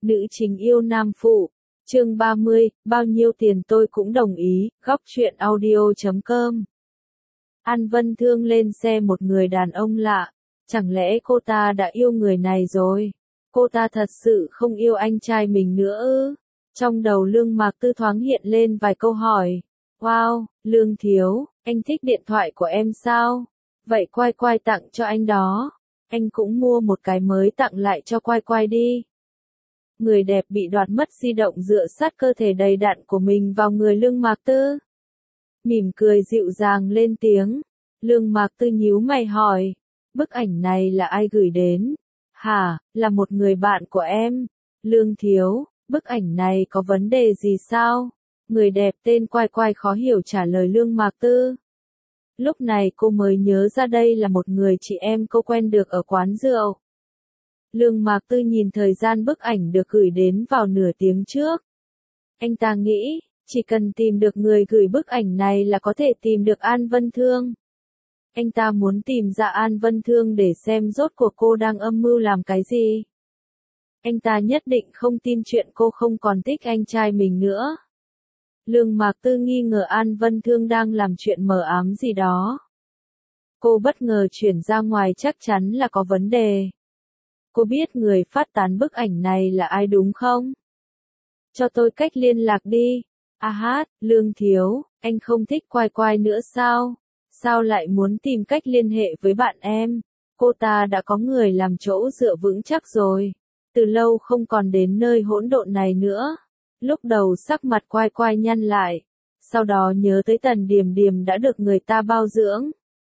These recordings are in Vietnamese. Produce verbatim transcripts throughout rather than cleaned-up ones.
Nữ chính yêu nam phụ. Chương ba mươi, bao nhiêu tiền tôi cũng đồng ý, góc truyện audio chấm com. An Vân Thương lên xe một người đàn ông lạ. Chẳng lẽ cô ta đã yêu người này rồi? Cô ta thật sự không yêu anh trai mình nữa ư? Trong đầu Lương Mạc Tư thoáng hiện lên vài câu hỏi. Wow, Lương thiếu, anh thích điện thoại của em sao? Vậy Quai Quai tặng cho anh đó. Anh cũng mua một cái mới tặng lại cho Quai Quai đi. Người đẹp bị đoạt mất di động dựa sát cơ thể đầy đặn của mình vào người Lương Mạc Tư. Mỉm cười dịu dàng lên tiếng. Lương Mạc Tư nhíu mày hỏi. Bức ảnh này là ai gửi đến? Hả, là một người bạn của em. Lương thiếu, bức ảnh này có vấn đề gì sao? Người đẹp tên Quai Quai khó hiểu trả lời Lương Mạc Tư. Lúc này cô mới nhớ ra đây là một người chị em cô quen được ở quán rượu. Lương Mạc Tư nhìn thời gian bức ảnh được gửi đến vào nửa tiếng trước. Anh ta nghĩ, chỉ cần tìm được người gửi bức ảnh này là có thể tìm được An Vân Thương. Anh ta muốn tìm ra An Vân Thương để xem rốt cuộc cô đang âm mưu làm cái gì. Anh ta nhất định không tin chuyện cô không còn thích anh trai mình nữa. Lương Mạc Tư nghi ngờ An Vân Thương đang làm chuyện mờ ám gì đó. Cô bất ngờ chuyển ra ngoài chắc chắn là có vấn đề. Cô biết người phát tán bức ảnh này là ai đúng không? Cho tôi cách liên lạc đi. À hát, Lương thiếu, anh không thích Quai Quai nữa sao? Sao lại muốn tìm cách liên hệ với bạn em? Cô ta đã có người làm chỗ dựa vững chắc rồi. Từ lâu không còn đến nơi hỗn độn này nữa. Lúc đầu sắc mặt Quai Quai nhăn lại. Sau đó nhớ tới Tần Điềm Điềm đã được người ta bao dưỡng.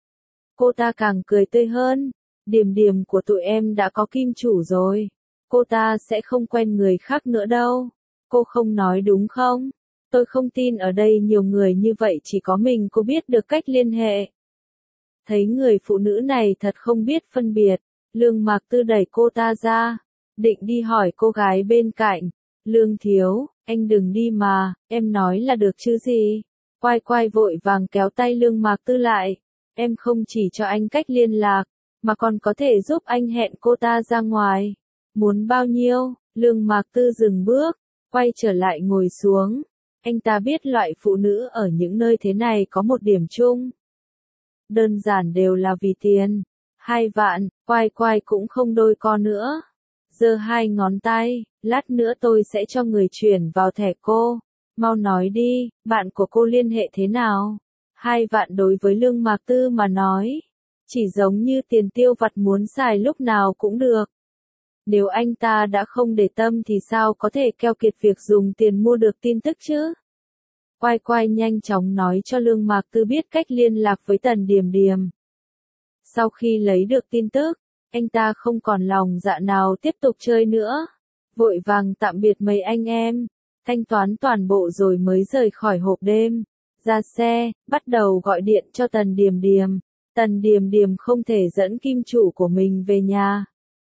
Cô ta càng cười tươi hơn. Điềm Điềm của tụi em đã có kim chủ rồi. Cô ta sẽ không quen người khác nữa đâu. Cô không nói đúng không? Tôi không tin ở đây nhiều người như vậy chỉ có mình cô biết được cách liên hệ. Thấy người phụ nữ này thật không biết phân biệt. Lương Mạc Tư đẩy cô ta ra. Định đi hỏi cô gái bên cạnh. Lương thiếu, anh đừng đi mà, em nói là được chứ gì. Quai Quai vội vàng kéo tay Lương Mạc Tư lại. Em không chỉ cho anh cách liên lạc, mà còn có thể giúp anh hẹn cô ta ra ngoài. Muốn bao nhiêu? Lương Mạc Tư dừng bước, quay trở lại ngồi xuống. Anh ta biết loại phụ nữ ở những nơi thế này có một điểm chung. Đơn giản đều là vì tiền. Hai vạn, Quai Quai cũng không đôi co nữa. Giơ hai ngón tay, lát nữa tôi sẽ cho người chuyển vào thẻ cô. Mau nói đi, bạn của cô liên hệ thế nào? Hai vạn đối với Lương Mạc Tư mà nói. Chỉ giống như tiền tiêu vặt muốn xài lúc nào cũng được. Nếu anh ta đã không để tâm thì sao có thể keo kiệt việc dùng tiền mua được tin tức chứ? Quai Quai nhanh chóng nói cho Lương Mạc Tư biết cách liên lạc với Tần Điềm Điềm. Sau khi lấy được tin tức, anh ta không còn lòng dạ nào tiếp tục chơi nữa. Vội vàng tạm biệt mấy anh em, thanh toán toàn bộ rồi mới rời khỏi hộp đêm. Ra xe, bắt đầu gọi điện cho Tần Điềm Điềm. Tần Điềm Điềm không thể dẫn kim chủ của mình về nhà.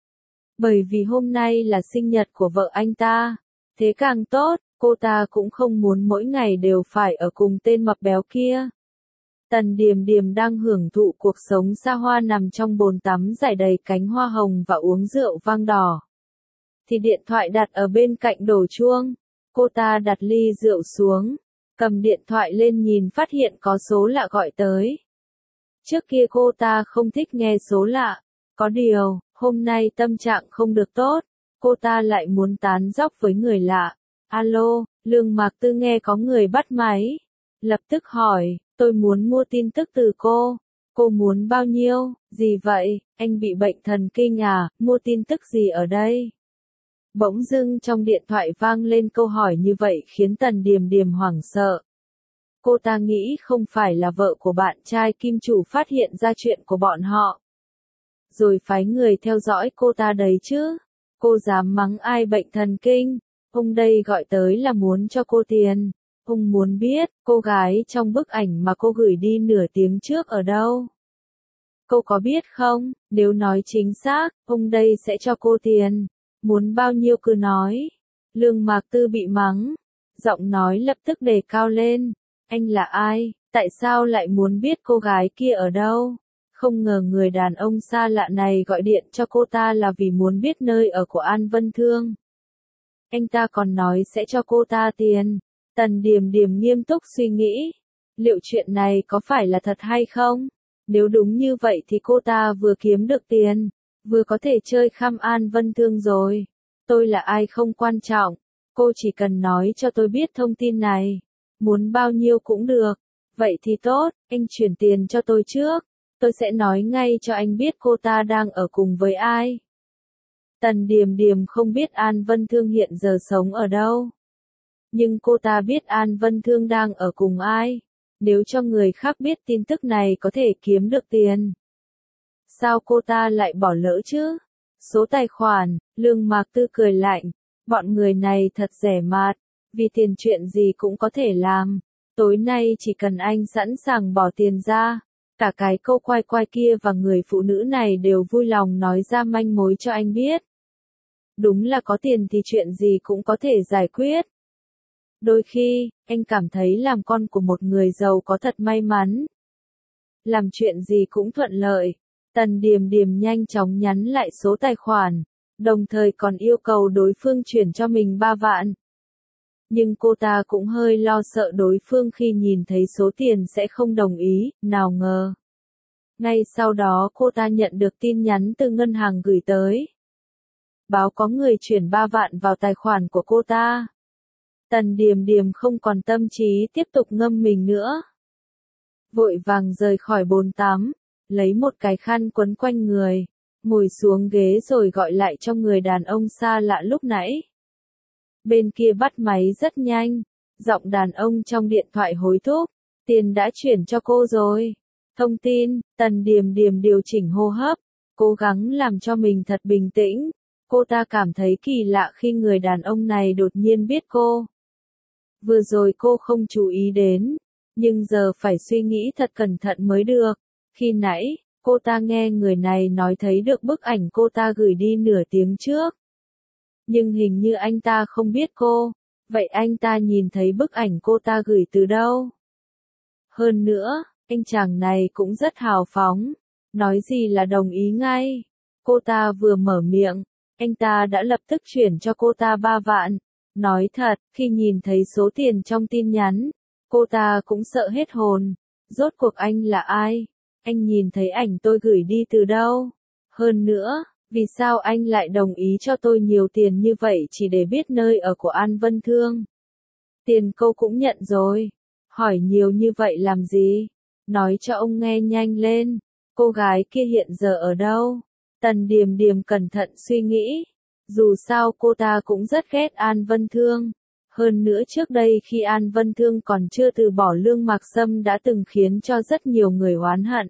Bởi vì hôm nay là sinh nhật của vợ anh ta. Thế càng tốt, cô ta cũng không muốn mỗi ngày đều phải ở cùng tên mập béo kia. Tần Điềm Điềm đang hưởng thụ cuộc sống xa hoa nằm trong bồn tắm rải đầy cánh hoa hồng và uống rượu vang đỏ. Thì điện thoại đặt ở bên cạnh đổ chuông. Cô ta đặt ly rượu xuống, cầm điện thoại lên nhìn phát hiện có số lạ gọi tới. Trước kia cô ta không thích nghe số lạ. Có điều, hôm nay tâm trạng không được tốt. Cô ta lại muốn tán dóc với người lạ. Alo, Lương Mạc Tư nghe có người bắt máy. Lập tức hỏi, tôi muốn mua tin tức từ cô. Cô muốn bao nhiêu? Gì vậy? Anh bị bệnh thần kinh à? Mua tin tức gì ở đây? Bỗng dưng trong điện thoại vang lên câu hỏi như vậy khiến Tần Điềm Điềm hoảng sợ. Cô ta nghĩ không phải là vợ của bạn trai kim chủ phát hiện ra chuyện của bọn họ. Rồi phái người theo dõi cô ta đấy chứ. Cô dám mắng ai bệnh thần kinh. Ông đây gọi tới là muốn cho cô tiền. Ông muốn biết, cô gái trong bức ảnh mà cô gửi đi nửa tiếng trước ở đâu. Cô có biết không, nếu nói chính xác, ông đây sẽ cho cô tiền. Muốn bao nhiêu cứ nói. Lương Mạc Tư bị mắng. Giọng nói lập tức đề cao lên. Anh là ai? Tại sao lại muốn biết cô gái kia ở đâu? Không ngờ người đàn ông xa lạ này gọi điện cho cô ta là vì muốn biết nơi ở của An Vân Thương. anh ta còn nói sẽ cho cô ta tiền. Tần Điềm Điềm nghiêm túc suy nghĩ, liệu chuyện này có phải là thật hay không? Nếu đúng như vậy thì cô ta vừa kiếm được tiền, vừa có thể chơi khăm An Vân Thương rồi. Tôi là ai không quan trọng, cô chỉ cần nói cho tôi biết thông tin này. Muốn bao nhiêu cũng được. Vậy thì tốt, anh chuyển tiền cho tôi trước. Tôi sẽ nói ngay cho anh biết cô ta đang ở cùng với ai. Tần Điềm Điềm không biết An Vân Thương hiện giờ sống ở đâu. Nhưng cô ta biết An Vân Thương đang ở cùng ai. Nếu cho người khác biết tin tức này có thể kiếm được tiền. Sao cô ta lại bỏ lỡ chứ? Số tài khoản, Lương Mạc Tư cười lạnh. Bọn người này thật rẻ mạt, vì tiền chuyện gì cũng có thể làm. Tối nay chỉ cần anh sẵn sàng bỏ tiền ra, cả cái câu quay quay kia và người phụ nữ này đều vui lòng nói ra manh mối cho anh biết. Đúng là có tiền thì chuyện gì cũng có thể giải quyết. Đôi khi, anh cảm thấy làm con của một người giàu có thật may mắn. Làm chuyện gì cũng thuận lợi. Tần Điềm Điềm nhanh chóng nhắn lại số tài khoản, đồng thời còn yêu cầu đối phương chuyển cho mình ba vạn. Nhưng cô ta cũng hơi lo sợ đối phương khi nhìn thấy số tiền sẽ không đồng ý, nào ngờ. Ngay sau đó cô ta nhận được tin nhắn từ ngân hàng gửi tới. Báo có người chuyển ba vạn vào tài khoản của cô ta. Tần Điềm Điềm không còn tâm trí tiếp tục ngâm mình nữa. Vội vàng rời khỏi bồn tắm, lấy một cái khăn quấn quanh người, ngồi xuống ghế rồi gọi lại cho người đàn ông xa lạ lúc nãy. Bên kia bắt máy rất nhanh, giọng đàn ông trong điện thoại hối thúc, tiền đã chuyển cho cô rồi. Thông tin, Tần Điềm Điềm điều chỉnh hô hấp, cố gắng làm cho mình thật bình tĩnh. Cô ta cảm thấy kỳ lạ khi người đàn ông này đột nhiên biết cô. Vừa rồi cô không chú ý đến, nhưng giờ phải suy nghĩ thật cẩn thận mới được. Khi nãy, cô ta nghe người này nói thấy được bức ảnh cô ta gửi đi nửa tiếng trước. Nhưng hình như anh ta không biết cô, vậy anh ta nhìn thấy bức ảnh cô ta gửi từ đâu? Hơn nữa, anh chàng này cũng rất hào phóng, nói gì là đồng ý ngay. Cô ta vừa mở miệng, anh ta đã lập tức chuyển cho cô ta ba vạn. Nói thật, khi nhìn thấy số tiền trong tin nhắn, cô ta cũng sợ hết hồn. Rốt cuộc anh là ai? Anh nhìn thấy ảnh tôi gửi đi từ đâu? Hơn nữa, vì sao anh lại đồng ý cho tôi nhiều tiền như vậy chỉ để biết nơi ở của An Vân Thương? Tiền cô cũng nhận rồi. Hỏi nhiều như vậy làm gì? Nói cho ông nghe nhanh lên. Cô gái kia hiện giờ ở đâu? Tần Điềm Điềm cẩn thận suy nghĩ. Dù sao cô ta cũng rất ghét An Vân Thương. Hơn nữa trước đây khi An Vân Thương còn chưa từ bỏ Lương Mạc Sâm đã từng khiến cho rất nhiều người oán hận.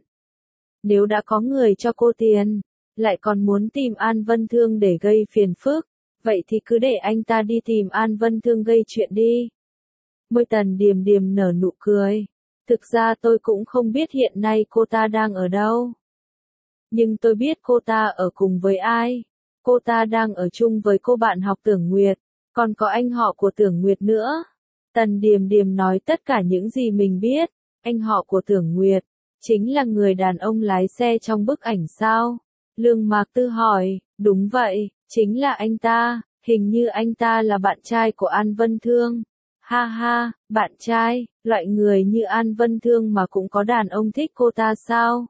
Nếu đã có người cho cô tiền, lại còn muốn tìm An Vân Thương để gây phiền phức, vậy thì cứ để anh ta đi tìm An Vân Thương gây chuyện đi. Môi Tần Điềm Điềm nở nụ cười. Thực ra tôi cũng không biết hiện nay cô ta đang ở đâu. Nhưng tôi biết cô ta ở cùng với ai. Cô ta đang ở chung với cô bạn học Tưởng Nguyệt, còn có anh họ của Tưởng Nguyệt nữa. Tần Điềm Điềm nói tất cả những gì mình biết. Anh họ của Tưởng Nguyệt chính là người đàn ông lái xe trong bức ảnh sao? Lương Mạc Tư hỏi, đúng vậy, chính là anh ta, hình như anh ta là bạn trai của An Vân Thương. Ha ha, bạn trai, loại người như An Vân Thương mà cũng có đàn ông thích cô ta sao?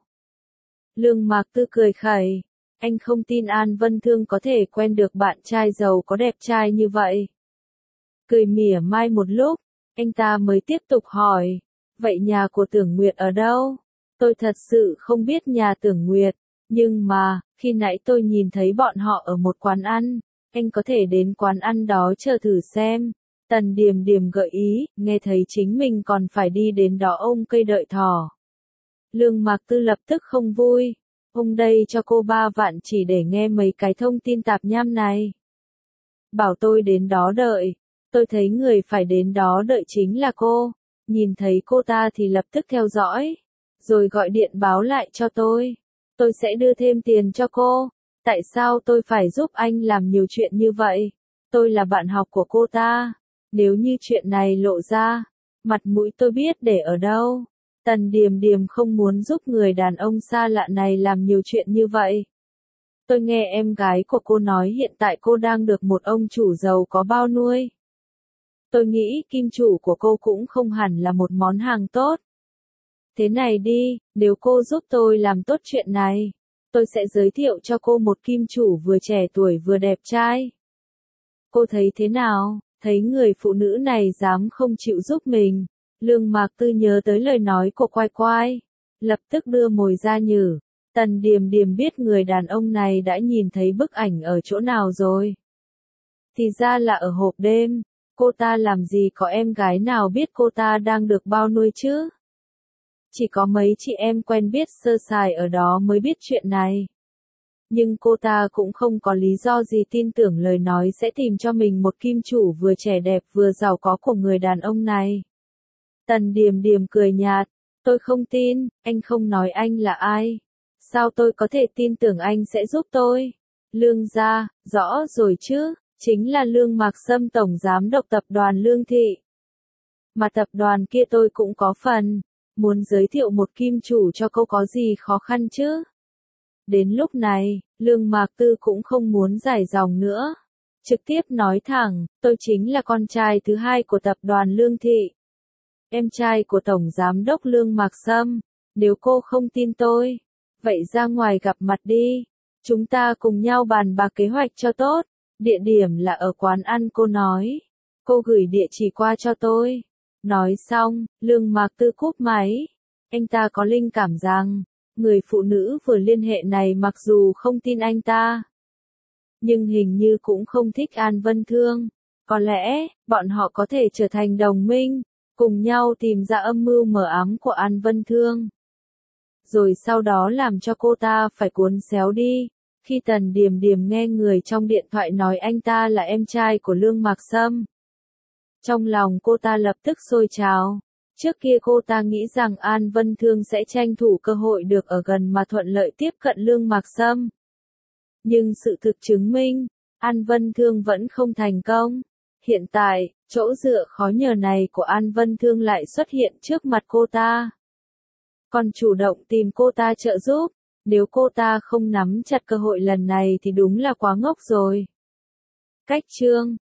Lương Mạc Tư cười khẩy, anh không tin An Vân Thương có thể quen được bạn trai giàu có đẹp trai như vậy. Cười mỉa mai một lúc, anh ta mới tiếp tục hỏi, vậy nhà của Tưởng Nguyệt ở đâu? Tôi thật sự không biết nhà Tưởng Nguyệt, nhưng mà, khi nãy tôi nhìn thấy bọn họ ở một quán ăn, anh có thể đến quán ăn đó chờ thử xem. Tần Điềm Điềm gợi ý, nghe thấy chính mình còn phải đi đến đó ôm cây đợi thỏ. Lương Mạc Tư lập tức không vui, ông đây cho cô ba vạn chỉ để nghe mấy cái thông tin tạp nham này. Bảo tôi đến đó đợi, tôi thấy người phải đến đó đợi chính là cô, nhìn thấy cô ta thì lập tức theo dõi, rồi gọi điện báo lại cho tôi. Tôi sẽ đưa thêm tiền cho cô. Tại sao tôi phải giúp anh làm nhiều chuyện như vậy? Tôi là bạn học của cô ta. Nếu như chuyện này lộ ra, mặt mũi tôi biết để ở đâu. Tần Điềm Điềm không muốn giúp người đàn ông xa lạ này làm nhiều chuyện như vậy. Tôi nghe em gái của cô nói hiện tại cô đang được một ông chủ giàu có bao nuôi. Tôi nghĩ kim chủ của cô cũng không hẳn là một món hàng tốt. Thế này đi, nếu cô giúp tôi làm tốt chuyện này, tôi sẽ giới thiệu cho cô một kim chủ vừa trẻ tuổi vừa đẹp trai. Cô thấy thế nào? Thấy người phụ nữ này dám không chịu giúp mình. Lương Mạc Tư nhớ tới lời nói của Quai Quai, lập tức đưa mồi ra nhử. Tần Điềm Điềm biết người đàn ông này đã nhìn thấy bức ảnh ở chỗ nào rồi. Thì ra là ở hộp đêm, cô ta làm gì có em gái nào biết cô ta đang được bao nuôi chứ? Chỉ có mấy chị em quen biết sơ sài ở đó mới biết chuyện này. Nhưng cô ta cũng không có lý do gì tin tưởng lời nói sẽ tìm cho mình một kim chủ vừa trẻ đẹp vừa giàu có của người đàn ông này. Tần Điềm Điềm cười nhạt, tôi không tin, anh không nói anh là ai. Sao tôi có thể tin tưởng anh sẽ giúp tôi? Lương gia, rõ rồi chứ, chính là Lương Mạc Sâm tổng giám đốc tập đoàn Lương Thị. Mà tập đoàn kia tôi cũng có phần, muốn giới thiệu một kim chủ cho cô có gì khó khăn chứ? Đến lúc này, Lương Mạc Tư cũng không muốn dài dòng nữa. Trực tiếp nói thẳng, tôi chính là con trai thứ hai của tập đoàn Lương Thị. Em trai của Tổng Giám đốc Lương Mạc Sâm. Nếu cô không tin tôi, vậy ra ngoài gặp mặt đi. Chúng ta cùng nhau bàn bạc kế hoạch cho tốt. Địa điểm là ở quán ăn cô nói. Cô gửi địa chỉ qua cho tôi. Nói xong, Lương Mạc Tư cúp máy. Anh ta có linh cảm rằng, người phụ nữ vừa liên hệ này mặc dù không tin anh ta, nhưng hình như cũng không thích An Vân Thương. Có lẽ, bọn họ có thể trở thành đồng minh, cùng nhau tìm ra âm mưu mờ ám của An Vân Thương. Rồi sau đó làm cho cô ta phải cuốn xéo đi. Khi Tần Điềm Điềm nghe người trong điện thoại nói anh ta là em trai của Lương Mạc Sâm, trong lòng cô ta lập tức sôi trào. Trước kia cô ta nghĩ rằng An Vân Thương sẽ tranh thủ cơ hội được ở gần mà thuận lợi tiếp cận Lương Mạc Sâm. Nhưng sự thực chứng minh, An Vân Thương vẫn không thành công. Hiện tại, chỗ dựa khó nhờ này của An Vân Thương lại xuất hiện trước mặt cô ta. Còn chủ động tìm cô ta trợ giúp, nếu cô ta không nắm chặt cơ hội lần này thì đúng là quá ngốc rồi. Cách chương